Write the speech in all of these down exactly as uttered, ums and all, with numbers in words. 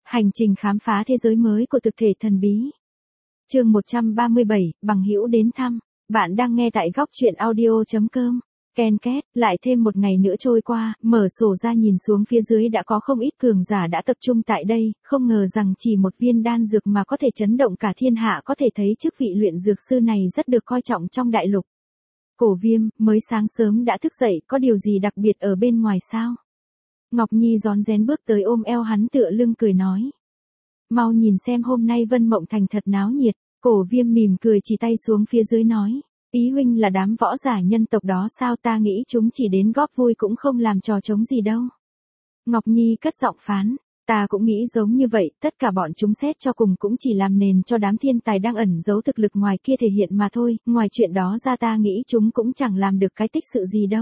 Hành trình khám phá thế giới mới của thực thể thần bí. Chương một trăm ba mươi bảy, bằng hữu đến thăm. Bạn đang nghe tại góc truyện audio chấm com. Ken két, lại thêm một ngày nữa trôi qua, mở sổ ra nhìn xuống phía dưới đã có không ít cường giả đã tập trung tại đây, không ngờ rằng chỉ một viên đan dược mà có thể chấn động cả thiên hạ, có thể thấy chức vị luyện dược sư này rất được coi trọng trong đại lục. Cổ Viêm, mới sáng sớm đã thức dậy, có điều gì đặc biệt ở bên ngoài sao? Ngọc Nhi rón rén bước tới ôm eo hắn tựa lưng cười nói. Mau nhìn xem hôm nay Vân Mộng Thành thật náo nhiệt. Cổ Viêm mỉm cười chỉ tay xuống phía dưới nói. Ý huynh là đám võ giả nhân tộc đó sao, ta nghĩ chúng chỉ đến góp vui cũng không làm trò trống gì đâu. Ngọc Nhi cất giọng phán. Ta cũng nghĩ giống như vậy, tất cả bọn chúng xét cho cùng cũng chỉ làm nền cho đám thiên tài đang ẩn giấu thực lực ngoài kia thể hiện mà thôi, ngoài chuyện đó ra ta nghĩ chúng cũng chẳng làm được cái tích sự gì đâu.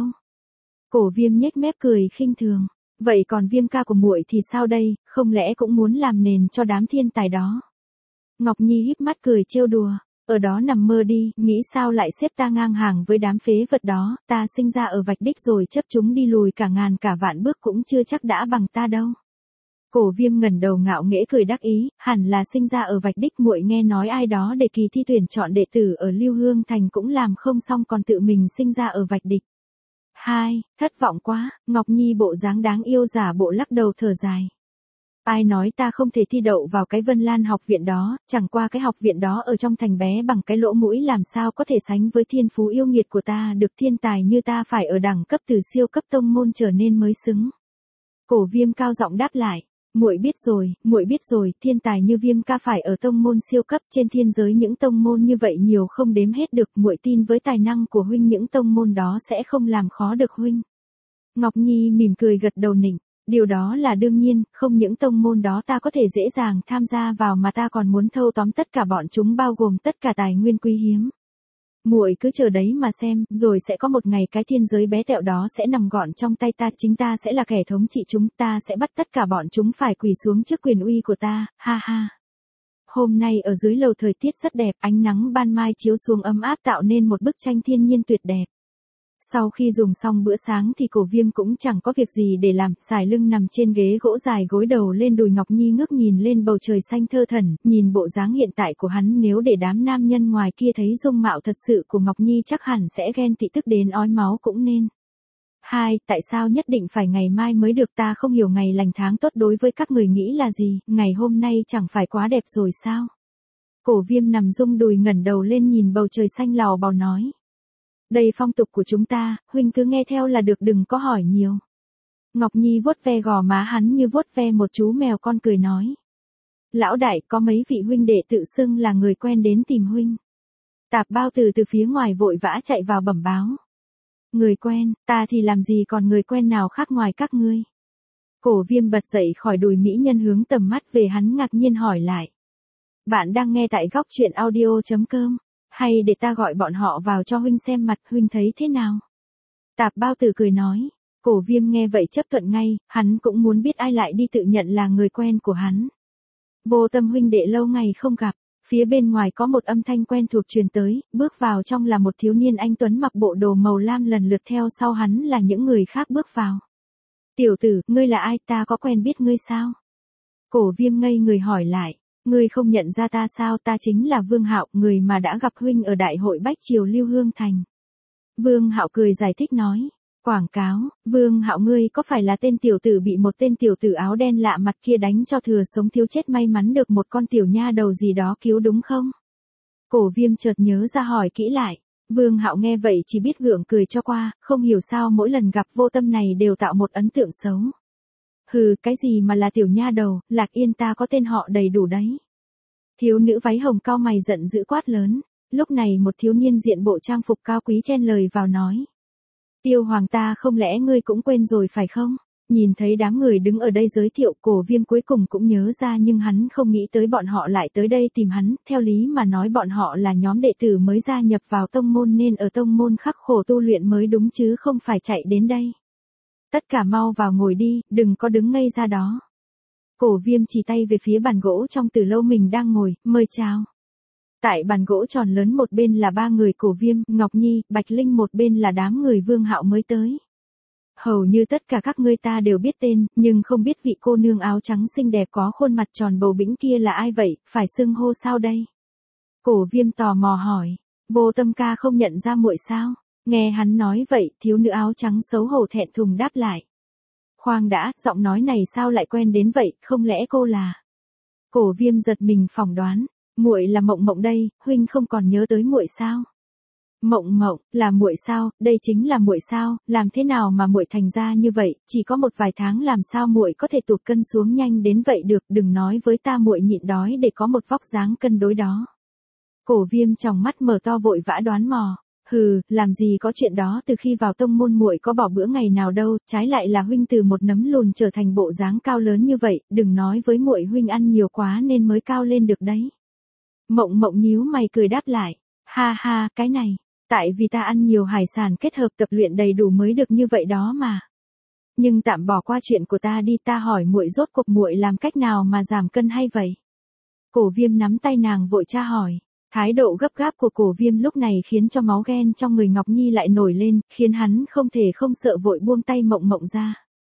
Cổ Viêm nhếch mép cười khinh thường. Vậy còn Viêm ca của muội thì sao đây, không lẽ cũng muốn làm nền cho đám thiên tài đó? Ngọc Nhi híp mắt cười trêu đùa, ở đó nằm mơ đi, nghĩ sao lại xếp ta ngang hàng với đám phế vật đó, ta sinh ra ở vạch đích rồi chấp chúng đi lùi cả ngàn cả vạn bước cũng chưa chắc đã bằng ta đâu. Cổ Viêm ngẩng đầu ngạo nghễ cười đắc ý, hẳn là sinh ra ở vạch đích, muội nghe nói ai đó để kỳ thi tuyển chọn đệ tử ở Lưu Hương Thành cũng làm không xong còn tự mình sinh ra ở vạch địch. Hai, thất vọng quá, Ngọc Nhi bộ dáng đáng yêu giả bộ lắc đầu thở dài. Ai nói ta không thể thi đậu vào cái Vân Lan học viện đó, chẳng qua cái học viện đó ở trong thành bé bằng cái lỗ mũi làm sao có thể sánh với thiên phú yêu nghiệt của ta, được thiên tài như ta phải ở đẳng cấp từ siêu cấp tông môn trở nên mới xứng. Cổ Viêm cao giọng đáp lại. Muội biết rồi, muội biết rồi, thiên tài như Viêm ca phải ở tông môn siêu cấp, trên thiên giới những tông môn như vậy nhiều không đếm hết được, muội tin với tài năng của huynh những tông môn đó sẽ không làm khó được huynh. Ngọc Nhi mỉm cười gật đầu nịnh, điều đó là đương nhiên, không những tông môn đó ta có thể dễ dàng tham gia vào mà ta còn muốn thâu tóm tất cả bọn chúng bao gồm tất cả tài nguyên quý hiếm. Muội cứ chờ đấy mà xem, rồi sẽ có một ngày cái thiên giới bé tẹo đó sẽ nằm gọn trong tay ta, chính ta sẽ là kẻ thống trị chúng, ta sẽ bắt tất cả bọn chúng phải quỳ xuống trước quyền uy của ta, ha ha. Hôm nay ở dưới lầu thời tiết rất đẹp, ánh nắng ban mai chiếu xuống ấm áp tạo nên một bức tranh thiên nhiên tuyệt đẹp. Sau khi dùng xong bữa sáng thì Cổ Viêm cũng chẳng có việc gì để làm, sải lưng nằm trên ghế gỗ dài gối đầu lên đùi Ngọc Nhi ngước nhìn lên bầu trời xanh thơ thẩn, nhìn bộ dáng hiện tại của hắn nếu để đám nam nhân ngoài kia thấy dung mạo thật sự của Ngọc Nhi chắc hẳn sẽ ghen tị tức đến ói máu cũng nên. Hai, tại sao nhất định phải ngày mai mới được, ta không hiểu ngày lành tháng tốt đối với các người nghĩ là gì, ngày hôm nay chẳng phải quá đẹp rồi sao? Cổ Viêm nằm rung đùi ngẩng đầu lên nhìn bầu trời xanh lò bầu nói. Đây phong tục của chúng ta, huynh cứ nghe theo là được, đừng có hỏi nhiều. Ngọc Nhi vuốt ve gò má hắn như vuốt ve một chú mèo con cười nói. Lão đại, có mấy vị huynh đệ tự xưng là người quen đến tìm huynh. Tạp Bao Tử từ phía ngoài vội vã chạy vào bẩm báo. Người quen, ta thì làm gì còn người quen nào khác ngoài các ngươi. Cổ Viêm bật dậy khỏi đùi mỹ nhân hướng tầm mắt về hắn ngạc nhiên hỏi lại. Bạn đang nghe tại góc truyện audio chấm com. Hay để ta gọi bọn họ vào cho huynh xem mặt, huynh thấy thế nào? Tạp Bao Tử cười nói. Cổ Viêm nghe vậy chấp thuận ngay, hắn cũng muốn biết ai lại đi tự nhận là người quen của hắn. Vô Tâm huynh đệ lâu ngày không gặp, phía bên ngoài có một âm thanh quen thuộc truyền tới, bước vào trong là một thiếu niên anh tuấn mặc bộ đồ màu lam, lần lượt theo sau hắn là những người khác bước vào. Tiểu tử, ngươi là ai, ta có quen biết ngươi sao? Cổ Viêm ngây người hỏi lại. Ngươi không nhận ra ta sao, ta chính là Vương Hạo, người mà đã gặp huynh ở đại hội Bách Triều Lưu Hương Thành. Vương Hạo cười giải thích nói. Quảng cáo, Vương Hạo ngươi có phải là tên tiểu tử bị một tên tiểu tử áo đen lạ mặt kia đánh cho thừa sống thiếu chết, may mắn được một con tiểu nha đầu gì đó cứu đúng không? Cổ Viêm chợt nhớ ra hỏi kỹ lại. Vương Hạo nghe vậy chỉ biết gượng cười cho qua, không hiểu sao mỗi lần gặp Vô Tâm này đều tạo một ấn tượng xấu. Hừ, cái gì mà là tiểu nha đầu, Lạc Yên ta có tên họ đầy đủ đấy. Thiếu nữ váy hồng cao mày giận dữ quát lớn. Lúc này một thiếu niên diện bộ trang phục cao quý chen lời vào nói. Tiêu Hoàng, ta không lẽ ngươi cũng quên rồi phải không? Nhìn thấy đám người đứng ở đây giới thiệu, Cổ Viêm cuối cùng cũng nhớ ra, nhưng hắn không nghĩ tới bọn họ lại tới đây tìm hắn, theo lý mà nói bọn họ là nhóm đệ tử mới gia nhập vào tông môn nên ở tông môn khắc khổ tu luyện mới đúng chứ không phải chạy đến đây. Tất cả mau vào ngồi đi, đừng có đứng ngây ra đó. Cổ Viêm chỉ tay về phía bàn gỗ trong từ lâu mình đang ngồi, mời chào. Tại bàn gỗ tròn lớn một bên là ba người Cổ Viêm, Ngọc Nhi, Bạch Linh, một bên là đám người Vương Hạo mới tới. Hầu như tất cả các ngươi ta đều biết tên, nhưng không biết vị cô nương áo trắng xinh đẹp có khuôn mặt tròn bầu bĩnh kia là ai vậy, phải xưng hô sao đây? Cổ Viêm tò mò hỏi, Vô Tâm ca không nhận ra muội sao? Nghe hắn nói vậy, thiếu nữ áo trắng xấu hổ thẹn thùng đáp lại. Khoan đã, giọng nói này sao lại quen đến vậy, không lẽ cô là... Cổ Viêm giật mình phỏng đoán, muội là Mộng Mộng đây, huynh không còn nhớ tới muội sao? Mộng Mộng, là muội sao, đây chính là muội sao, làm thế nào mà muội thành ra như vậy, chỉ có một vài tháng làm sao muội có thể tụt cân xuống nhanh đến vậy được, đừng nói với ta muội nhịn đói để có một vóc dáng cân đối đó. Cổ Viêm trong mắt mở to vội vã đoán mò, hừ, làm gì có chuyện đó, từ khi vào tông môn muội có bỏ bữa ngày nào đâu, trái lại là huynh từ một nấm lùn trở thành bộ dáng cao lớn như vậy, đừng nói với muội huynh ăn nhiều quá nên mới cao lên được đấy. Mộng Mộng nhíu mày cười đáp lại, ha ha, cái này, tại vì ta ăn nhiều hải sản kết hợp tập luyện đầy đủ mới được như vậy đó mà. Nhưng tạm bỏ qua chuyện của ta đi, ta hỏi muội rốt cuộc muội làm cách nào mà giảm cân hay vậy? Cổ Viêm nắm tay nàng vội tra hỏi. Thái độ gấp gáp của Cổ Viêm lúc này khiến cho máu ghen trong người Ngọc Nhi lại nổi lên, khiến hắn không thể không sợ vội buông tay Mộng Mộng ra.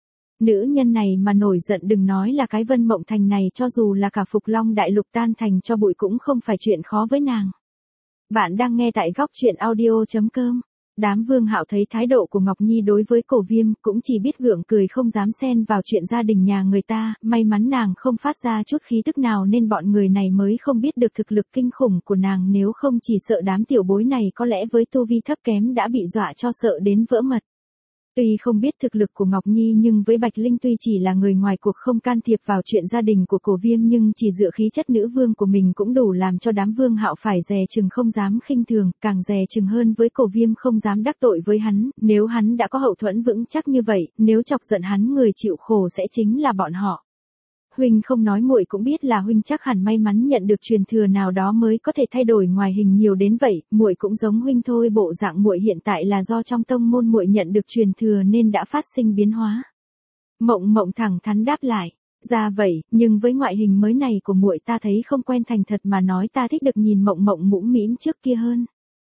Nữ nhân này mà nổi giận đừng nói là cái Vân Mộng Thành này, cho dù là cả Phục Long Đại Lục tan thành cho bụi cũng không phải chuyện khó với nàng. Bạn đang nghe tại góc truyện audio chấm com. Đám Vương Hạo thấy thái độ của Ngọc Nhi đối với Cổ Viêm cũng chỉ biết gượng cười không dám xen vào chuyện gia đình nhà người ta, may mắn nàng không phát ra chút khí tức nào nên bọn người này mới không biết được thực lực kinh khủng của nàng, nếu không chỉ sợ đám tiểu bối này có lẽ với tu vi thấp kém đã bị dọa cho sợ đến vỡ mật. Tuy không biết thực lực của Ngọc Nhi nhưng với Bạch Linh tuy chỉ là người ngoài cuộc không can thiệp vào chuyện gia đình của Cổ Viêm nhưng chỉ dựa khí chất nữ vương của mình cũng đủ làm cho đám Vương Hạo phải dè chừng không dám khinh thường, càng dè chừng hơn với Cổ Viêm không dám đắc tội với hắn, nếu hắn đã có hậu thuẫn vững chắc như vậy, nếu chọc giận hắn người chịu khổ sẽ chính là bọn họ. Huynh không nói muội cũng biết là huynh chắc hẳn may mắn nhận được truyền thừa nào đó mới có thể thay đổi ngoài hình nhiều đến vậy, muội cũng giống huynh thôi, bộ dạng muội hiện tại là do trong tông môn muội nhận được truyền thừa nên đã phát sinh biến hóa. Mộng Mộng thẳng thắn đáp lại, ra vậy, nhưng với ngoại hình mới này của muội ta thấy không quen, thành thật mà nói ta thích được nhìn Mộng Mộng mũm mĩm trước kia hơn.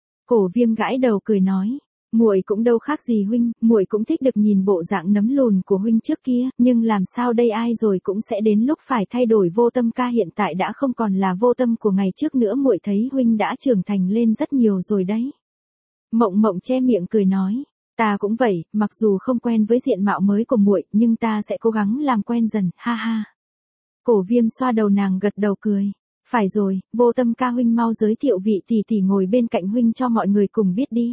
Cổ Viêm gãi đầu cười nói. Muội cũng đâu khác gì huynh, muội cũng thích được nhìn bộ dạng nấm lùn của huynh trước kia, nhưng làm sao đây, ai rồi cũng sẽ đến lúc phải thay đổi. Vô Tâm ca hiện tại đã không còn là Vô Tâm của ngày trước nữa, muội thấy huynh đã trưởng thành lên rất nhiều rồi đấy. Mộng Mộng che miệng cười nói, ta cũng vậy, mặc dù không quen với diện mạo mới của muội, nhưng ta sẽ cố gắng làm quen dần, ha ha. Cổ Viêm xoa đầu nàng gật đầu cười. Phải rồi, Vô Tâm ca huynh mau giới thiệu vị tỷ tỷ ngồi bên cạnh huynh cho mọi người cùng biết đi.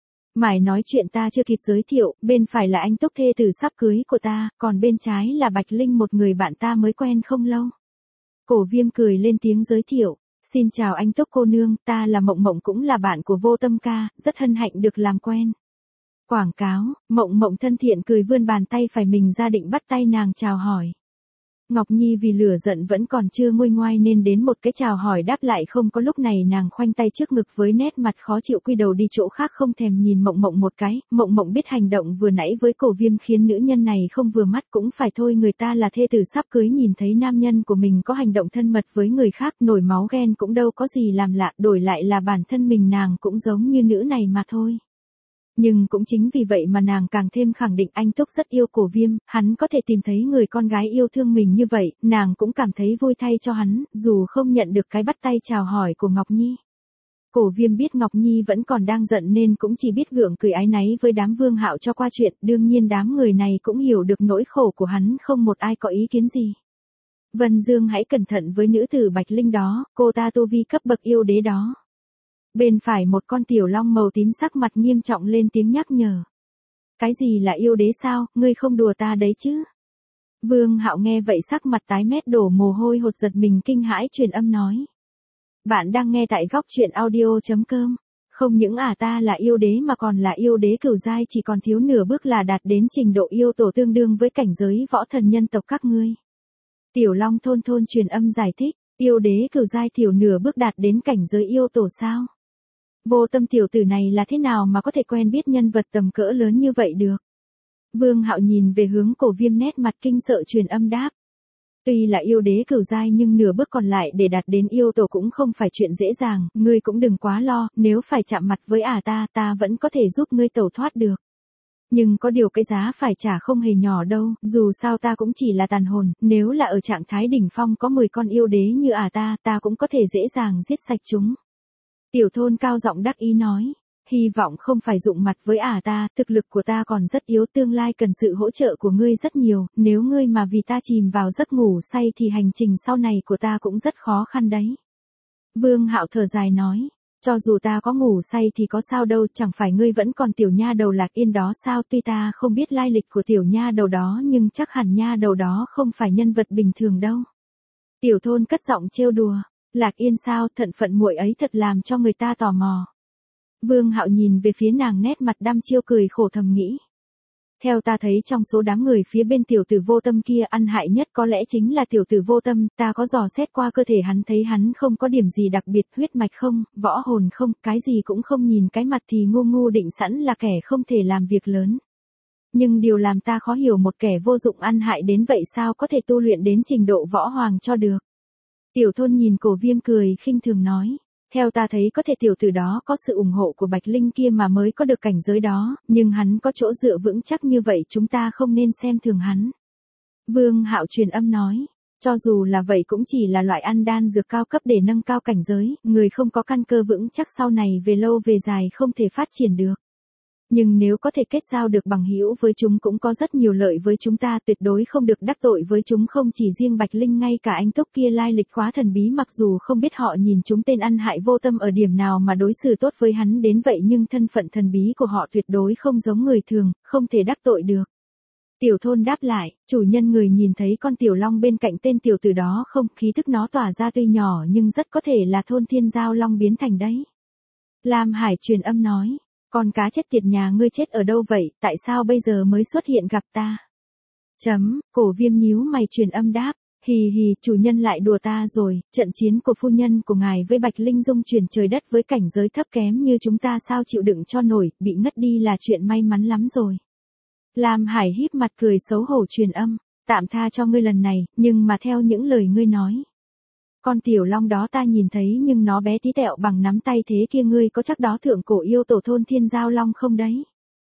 Mải nói chuyện ta chưa kịp giới thiệu, bên phải là anh Túc thê tử sắp cưới của ta, còn bên trái là Bạch Linh, một người bạn ta mới quen không lâu. Cổ Viêm cười lên tiếng giới thiệu, xin chào anh Túc cô nương, ta là Mộng Mộng cũng là bạn của Vô Tâm ca, rất hân hạnh được làm quen. Quảng cáo, Mộng Mộng thân thiện cười vươn bàn tay phải mình ra định bắt tay nàng chào hỏi. Ngọc Nhi vì lửa giận vẫn còn chưa nguôi ngoai nên đến một cái chào hỏi đáp lại không có, lúc này nàng khoanh tay trước ngực với nét mặt khó chịu quy đầu đi chỗ khác không thèm nhìn Mộng Mộng một cái. Mộng Mộng biết hành động vừa nãy với Cổ Viêm khiến nữ nhân này không vừa mắt, cũng phải thôi, người ta là thê tử sắp cưới nhìn thấy nam nhân của mình có hành động thân mật với người khác nổi máu ghen cũng đâu có gì làm lạ, đổi lại là bản thân mình nàng cũng giống như nữ này mà thôi. Nhưng cũng chính vì vậy mà nàng càng thêm khẳng định anh Túc rất yêu Cổ Viêm, hắn có thể tìm thấy người con gái yêu thương mình như vậy, nàng cũng cảm thấy vui thay cho hắn, dù không nhận được cái bắt tay chào hỏi của Ngọc Nhi. Cổ Viêm biết Ngọc Nhi vẫn còn đang giận nên cũng chỉ biết gượng cười áy náy với đám Vương Hạo cho qua chuyện, đương nhiên đám người này cũng hiểu được nỗi khổ của hắn, không một ai có ý kiến gì. Vân Dương hãy cẩn thận với nữ tử Bạch Linh đó, cô ta tu vi cấp bậc yêu đế đó. Bên phải một con tiểu long màu tím sắc mặt nghiêm trọng lên tiếng nhắc nhở. Cái gì là yêu đế sao, ngươi không đùa ta đấy chứ? Vương Hạo nghe vậy sắc mặt tái mét đổ mồ hôi hột, giật mình kinh hãi truyền âm nói. Bạn đang nghe tại góc truyện audio chấm com. Không những à ta là yêu đế mà còn là yêu đế cửu giai, chỉ còn thiếu nửa bước là đạt đến trình độ yêu tổ tương đương với cảnh giới võ thần nhân tộc các ngươi. Tiểu Long thôn thôn truyền âm giải thích, yêu đế cửu giai tiểu nửa bước đạt đến cảnh giới yêu tổ sao? Vô Tâm tiểu tử này là thế nào mà có thể quen biết nhân vật tầm cỡ lớn như vậy được? Vương Hạo nhìn về hướng Cổ Viêm, nét mặt kinh sợ truyền âm đáp. Tuy là yêu đế cửu giai nhưng nửa bước còn lại để đạt đến yêu tổ cũng không phải chuyện dễ dàng, ngươi cũng đừng quá lo, nếu phải chạm mặt với ả ta, ta vẫn có thể giúp ngươi tẩu thoát được. Nhưng có điều cái giá phải trả không hề nhỏ đâu, dù sao ta cũng chỉ là tàn hồn, nếu là ở trạng thái đỉnh phong có mười con yêu đế như ả ta, ta cũng có thể dễ dàng giết sạch chúng. Tiểu thôn cao giọng đắc ý nói, hy vọng không phải dụng mặt với ả ta, thực lực của ta còn rất yếu, tương lai cần sự hỗ trợ của ngươi rất nhiều, nếu ngươi mà vì ta chìm vào giấc ngủ say thì hành trình sau này của ta cũng rất khó khăn đấy. Vương Hạo thở dài nói, cho dù ta có ngủ say thì có sao đâu, chẳng phải ngươi vẫn còn tiểu nha đầu Lạc Yên đó sao, tuy ta không biết lai lịch của tiểu nha đầu đó nhưng chắc hẳn nha đầu đó không phải nhân vật bình thường đâu. Tiểu thôn cất giọng trêu đùa, Lạc Yên sao, thận phận muội ấy thật làm cho người ta tò mò. Vương Hạo nhìn về phía nàng nét mặt đăm chiêu cười khổ thầm nghĩ. Theo ta thấy trong số đám người phía bên tiểu tử vô tâm kia ăn hại nhất có lẽ chính là tiểu tử vô tâm, ta có dò xét qua cơ thể hắn thấy hắn không có điểm gì đặc biệt, huyết mạch không, võ hồn không, cái gì cũng không, nhìn cái mặt thì ngu ngu định sẵn là kẻ không thể làm việc lớn. Nhưng điều làm ta khó hiểu một kẻ vô dụng ăn hại đến vậy sao có thể tu luyện đến trình độ võ hoàng cho được. Tiểu thôn nhìn Cổ Viêm cười khinh thường nói. Theo ta thấy có thể tiểu tử đó có sự ủng hộ của Bạch Linh kia mà mới có được cảnh giới đó, nhưng hắn có chỗ dựa vững chắc như vậy chúng ta không nên xem thường hắn. Vương Hạo truyền âm nói, cho dù là vậy cũng chỉ là loại ăn đan dược cao cấp để nâng cao cảnh giới, người không có căn cơ vững chắc sau này về lâu về dài không thể phát triển được. Nhưng nếu có thể kết giao được bằng hữu với chúng cũng có rất nhiều lợi với chúng ta, tuyệt đối không được đắc tội với chúng, không chỉ riêng Bạch Linh ngay cả anh Túc kia lai lịch quá thần bí, mặc dù không biết họ nhìn chúng tên ăn hại vô tâm ở điểm nào mà đối xử tốt với hắn đến vậy nhưng thân phận thần bí của họ tuyệt đối không giống người thường, không thể đắc tội được. Tiểu thôn đáp lại, chủ nhân người nhìn thấy con tiểu long bên cạnh tên tiểu tử đó không, khí thức nó tỏa ra tuy nhỏ nhưng rất có thể là thôn thiên giao long biến thành đấy. Lam Hải truyền âm nói. Con cá chết tiệt nhà ngươi chết ở đâu vậy, tại sao bây giờ mới xuất hiện gặp ta? Chấm, Cổ Viêm nhíu mày truyền âm đáp, hì hì, chủ nhân lại đùa ta rồi, trận chiến của phu nhân của ngài với Bạch Linh dung chuyển trời đất với cảnh giới thấp kém như chúng ta sao chịu đựng cho nổi, bị ngất đi là chuyện may mắn lắm rồi. Lam Hải híp mặt cười xấu hổ truyền âm, tạm tha cho ngươi lần này, nhưng mà theo những lời ngươi nói. Con tiểu long đó ta nhìn thấy nhưng nó bé tí tẹo bằng nắm tay thế kia, ngươi có chắc đó thượng cổ yêu tổ thôn thiên giao long không đấy?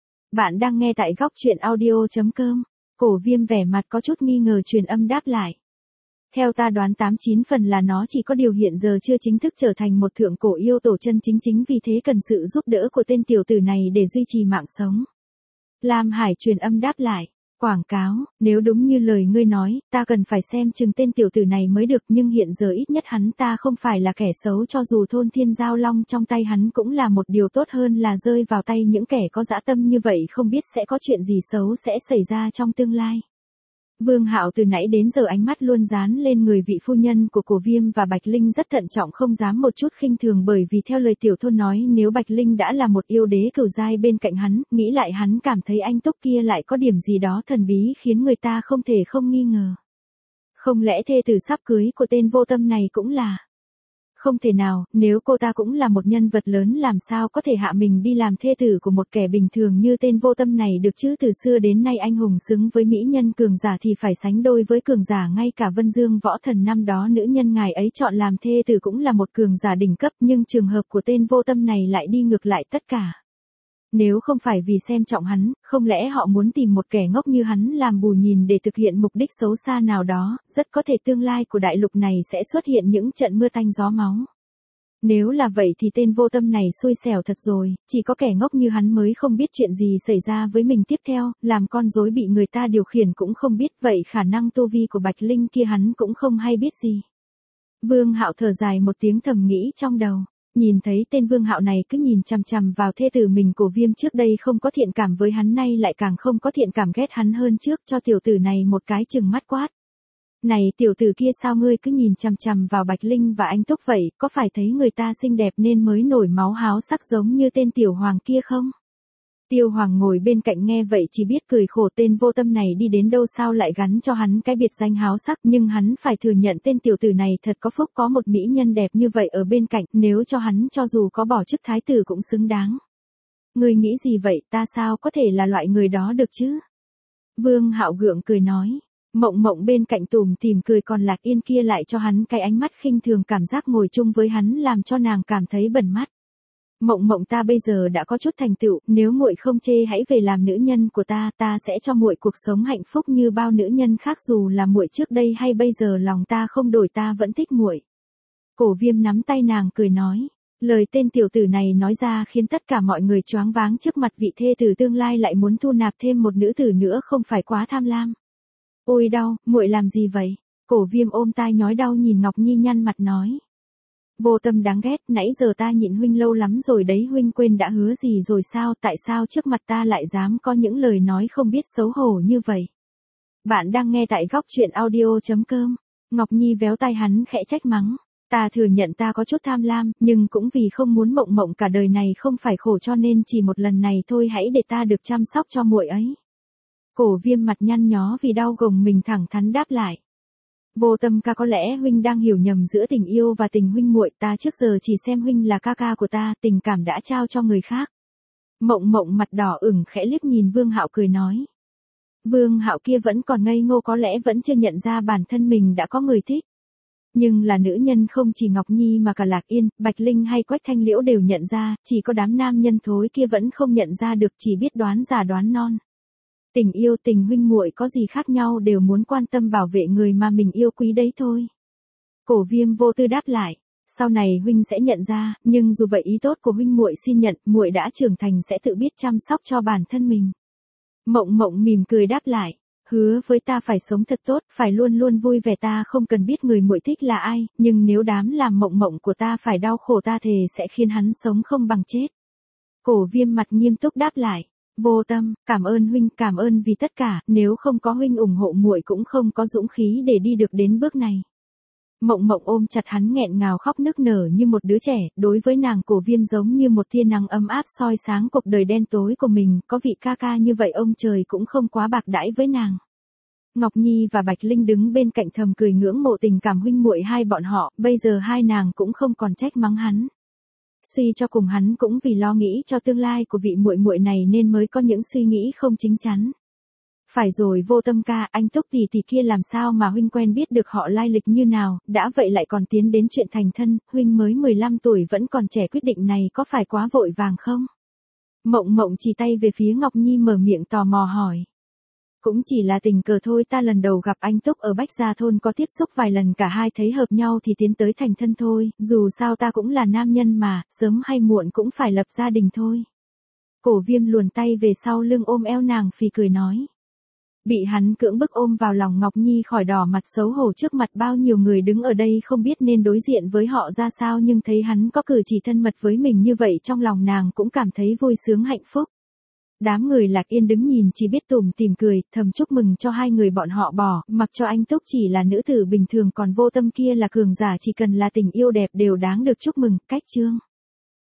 Bạn đang nghe tại góc truyện audio chấm com. Cổ Viêm vẻ mặt có chút nghi ngờ truyền âm đáp lại. Theo ta đoán tám chín phần là nó, chỉ có điều hiện giờ chưa chính thức trở thành một thượng cổ yêu tổ chân chính chính vì thế cần sự giúp đỡ của tên tiểu tử này để duy trì mạng sống. Lam Hải truyền âm đáp lại. Quảng cáo, nếu đúng như lời ngươi nói, ta cần phải xem chừng tên tiểu tử này mới được, nhưng hiện giờ ít nhất hắn ta không phải là kẻ xấu, cho dù thôn thiên giao long trong tay hắn cũng là một điều tốt hơn là rơi vào tay những kẻ có dã tâm như vậy, không biết sẽ có chuyện gì xấu sẽ xảy ra trong tương lai. Vương Hạo từ nãy đến giờ ánh mắt luôn dán lên người vị phu nhân của Cổ Viêm và Bạch Linh rất thận trọng, không dám một chút khinh thường, bởi vì theo lời tiểu thôn nói nếu Bạch Linh đã là một yêu đế cửu giai bên cạnh hắn, nghĩ lại hắn cảm thấy anh Túc kia lại có điểm gì đó thần bí khiến người ta không thể không nghi ngờ. Không lẽ thê tử sắp cưới của tên vô tâm này cũng là... Không thể nào, nếu cô ta cũng là một nhân vật lớn làm sao có thể hạ mình đi làm thê tử của một kẻ bình thường như tên vô tâm này được chứ, từ xưa đến nay anh hùng xứng với mỹ nhân cường giả thì phải sánh đôi với cường giả, ngay cả Vân Dương võ thần năm đó nữ nhân ngài ấy chọn làm thê tử cũng là một cường giả đỉnh cấp, nhưng trường hợp của tên vô tâm này lại đi ngược lại tất cả. Nếu không phải vì xem trọng hắn, không lẽ họ muốn tìm một kẻ ngốc như hắn làm bù nhìn để thực hiện mục đích xấu xa nào đó, rất có thể tương lai của đại lục này sẽ xuất hiện những trận mưa tanh gió máu. Nếu là vậy thì tên vô tâm này xui xẻo thật rồi, chỉ có kẻ ngốc như hắn mới không biết chuyện gì xảy ra với mình tiếp theo, làm con rối bị người ta điều khiển cũng không biết, vậy khả năng tu vi của Bạch Linh kia hắn cũng không hay biết gì. Vương Hạo thở dài một tiếng thầm nghĩ trong đầu. Nhìn thấy tên Vương Hạo này cứ nhìn chằm chằm vào thê tử mình, Cổ Viêm trước đây không có thiện cảm với hắn nay lại càng không có thiện cảm, ghét hắn hơn trước, cho tiểu tử này một cái chừng mắt quát. Này tiểu tử kia, sao ngươi cứ nhìn chằm chằm vào Bạch Linh và anh Túc vậy, có phải thấy người ta xinh đẹp nên mới nổi máu háo sắc giống như tên tiểu hoàng kia không? Tiêu Hoàng ngồi bên cạnh nghe vậy chỉ biết cười khổ, tên vô tâm này đi đến đâu sao lại gắn cho hắn cái biệt danh háo sắc, nhưng hắn phải thừa nhận tên tiểu tử này thật có phúc có một mỹ nhân đẹp như vậy ở bên cạnh, nếu cho hắn cho dù có bỏ chức thái tử cũng xứng đáng. Ngươi nghĩ gì vậy, ta sao có thể là loại người đó được chứ? Vương Hạo gượng cười nói. Mộng Mộng bên cạnh tủm tỉm cười, còn Lạc Yên kia lại cho hắn cái ánh mắt khinh thường, cảm giác ngồi chung với hắn làm cho nàng cảm thấy bẩn mắt. Mộng Mộng, ta bây giờ đã có chút thành tựu, nếu muội không chê hãy về làm nữ nhân của ta, ta sẽ cho muội cuộc sống hạnh phúc như bao nữ nhân khác, dù là muội trước đây hay bây giờ lòng ta không đổi, ta vẫn thích muội. Cổ Viêm nắm tay nàng cười nói. Lời tên tiểu tử này nói ra khiến tất cả mọi người choáng váng, trước mặt vị thê tử tương lai lại muốn thu nạp thêm một nữ tử nữa, không phải quá tham lam. Ôi đau, muội làm gì vậy? Cổ Viêm ôm tai nhói đau nhìn Ngọc Nhi nhăn mặt nói. Vô Tâm đáng ghét, nãy giờ ta nhịn huynh lâu lắm rồi đấy, huynh quên đã hứa gì rồi sao, tại sao trước mặt ta lại dám có những lời nói không biết xấu hổ như vậy? Bạn đang nghe tại góc truyện audio chấm com. Ngọc Nhi véo tay hắn khẽ trách mắng. Ta thừa nhận ta có chút tham lam, nhưng cũng vì không muốn Mộng Mộng cả đời này không phải khổ cho nên chỉ một lần này thôi, hãy để ta được chăm sóc cho muội ấy. Cổ Viêm mặt nhăn nhó vì đau gồng mình thẳng thắn đáp lại. Vô Tâm ca, có lẽ huynh đang hiểu nhầm giữa tình yêu và tình huynh muội, ta trước giờ chỉ xem huynh là ca ca của ta, tình cảm đã trao cho người khác. Mộng Mộng mặt đỏ ửng khẽ liếc nhìn Vương Hạo cười nói. Vương Hạo kia vẫn còn ngây ngô, có lẽ vẫn chưa nhận ra bản thân mình đã có người thích. Nhưng là nữ nhân không chỉ Ngọc Nhi mà cả Lạc Yên, Bạch Linh hay Quách Thanh Liễu đều nhận ra, chỉ có đám nam nhân thối kia vẫn không nhận ra được, chỉ biết đoán già đoán non. Tình yêu tình huynh muội có gì khác nhau, đều muốn quan tâm bảo vệ người mà mình yêu quý đấy thôi. Cổ Viêm vô tư đáp lại, sau này huynh sẽ nhận ra, nhưng dù vậy ý tốt của huynh muội xin nhận, muội đã trưởng thành sẽ tự biết chăm sóc cho bản thân mình. Mộng Mộng mỉm cười đáp lại, hứa với ta phải sống thật tốt, phải luôn luôn vui vẻ, ta không cần biết người muội thích là ai, nhưng nếu đám làm Mộng Mộng của ta phải đau khổ, ta thề sẽ khiến hắn sống không bằng chết. Cổ Viêm mặt nghiêm túc đáp lại. Vô Tâm, cảm ơn huynh, cảm ơn vì tất cả, nếu không có huynh ủng hộ muội cũng không có dũng khí để đi được đến bước này. Mộng Mộng ôm chặt hắn nghẹn ngào khóc nức nở như một đứa trẻ, đối với nàng Cổ Viêm giống như một tia nắng ấm áp soi sáng cuộc đời đen tối của mình, có vị ca ca như vậy ông trời cũng không quá bạc đãi với nàng. Ngọc Nhi và Bạch Linh đứng bên cạnh thầm cười ngưỡng mộ tình cảm huynh muội hai bọn họ, bây giờ hai nàng cũng không còn trách mắng hắn. Suy cho cùng hắn cũng vì lo nghĩ cho tương lai của vị muội muội này nên mới có những suy nghĩ không chính chắn. Phải rồi Vô Tâm ca, anh Túc tỷ tỷ kia làm sao mà huynh quen biết được họ lai lịch như nào, đã vậy lại còn tiến đến chuyện thành thân, huynh mới mười lăm tuổi vẫn còn trẻ, quyết định này có phải quá vội vàng không? Mộng Mộng chỉ tay về phía Ngọc Nhi mở miệng tò mò hỏi. Cũng chỉ là tình cờ thôi, ta lần đầu gặp anh Túc ở Bách Gia Thôn có tiếp xúc vài lần, cả hai thấy hợp nhau thì tiến tới thành thân thôi, dù sao ta cũng là nam nhân mà, sớm hay muộn cũng phải lập gia đình thôi. Cổ Viêm luồn tay về sau lưng ôm eo nàng phì cười nói. Bị hắn cưỡng bức ôm vào lòng, Ngọc Nhi khỏi đỏ mặt xấu hổ trước mặt bao nhiêu người đứng ở đây không biết nên đối diện với họ ra sao, nhưng thấy hắn có cử chỉ thân mật với mình như vậy trong lòng nàng cũng cảm thấy vui sướng hạnh phúc. Đám người Lạc Yên đứng nhìn chỉ biết tủm tỉm cười, thầm chúc mừng cho hai người bọn họ bỏ, mặc cho anh Túc chỉ là nữ tử bình thường còn Vô Tâm kia là cường giả, chỉ cần là tình yêu đẹp đều đáng được chúc mừng. Cách chương